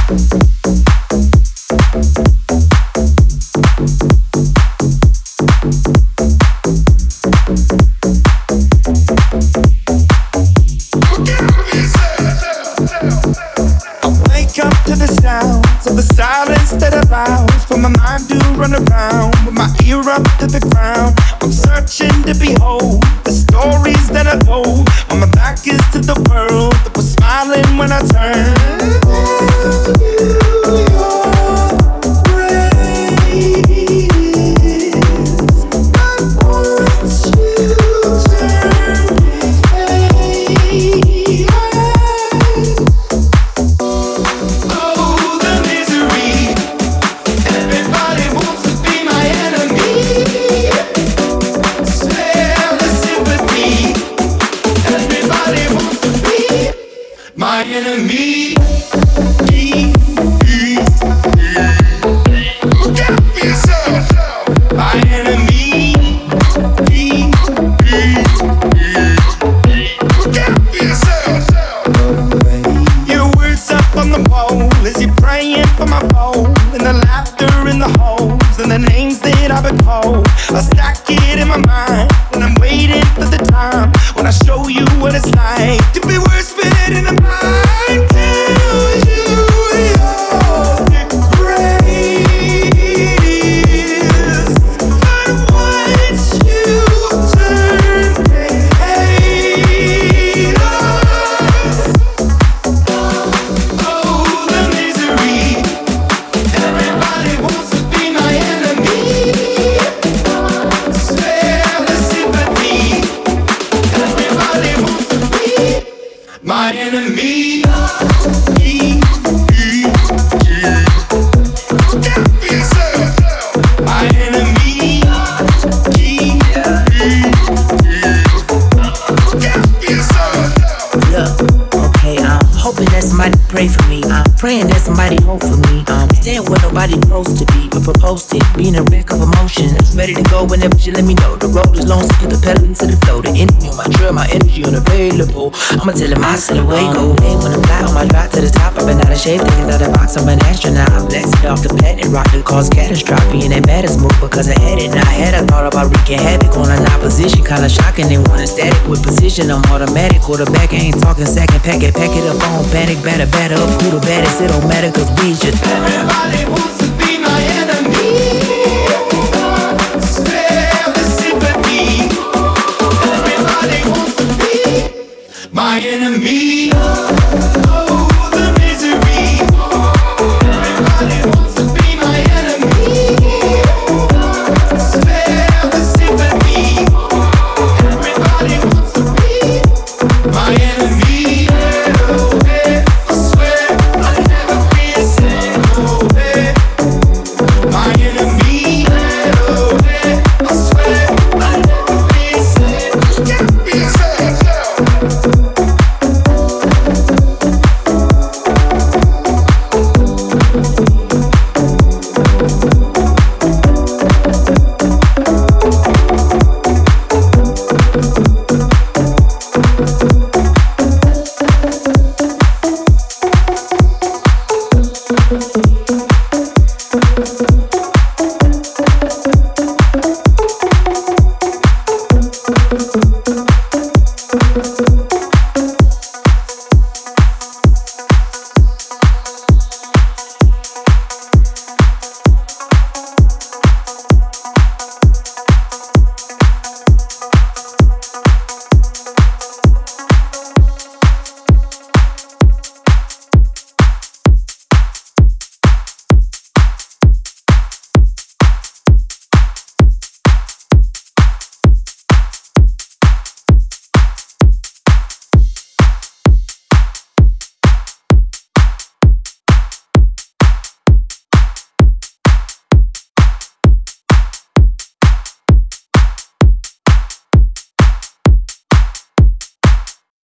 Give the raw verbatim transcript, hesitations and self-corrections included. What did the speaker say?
Whenever you let me know, the road is long, so put the pedal into the flow. The energy on my trail, my energy unavailable. I'ma tell him I still away, go away. When I'm fly on my drive to the top, I've been out of shape, thinking out the box, I'm an astronaut. I blasted off the pad and rocked the cause catastrophe. And that matters move because I had it. Now I had a thought about wreaking havoc on an opposition, kinda shocking. They want a static with precision, I'm automatic. Quarterback, I ain't talking second, pack it, pack it up on panic, batter, batter up. Who the baddest, it don't matter cause we just everybody wants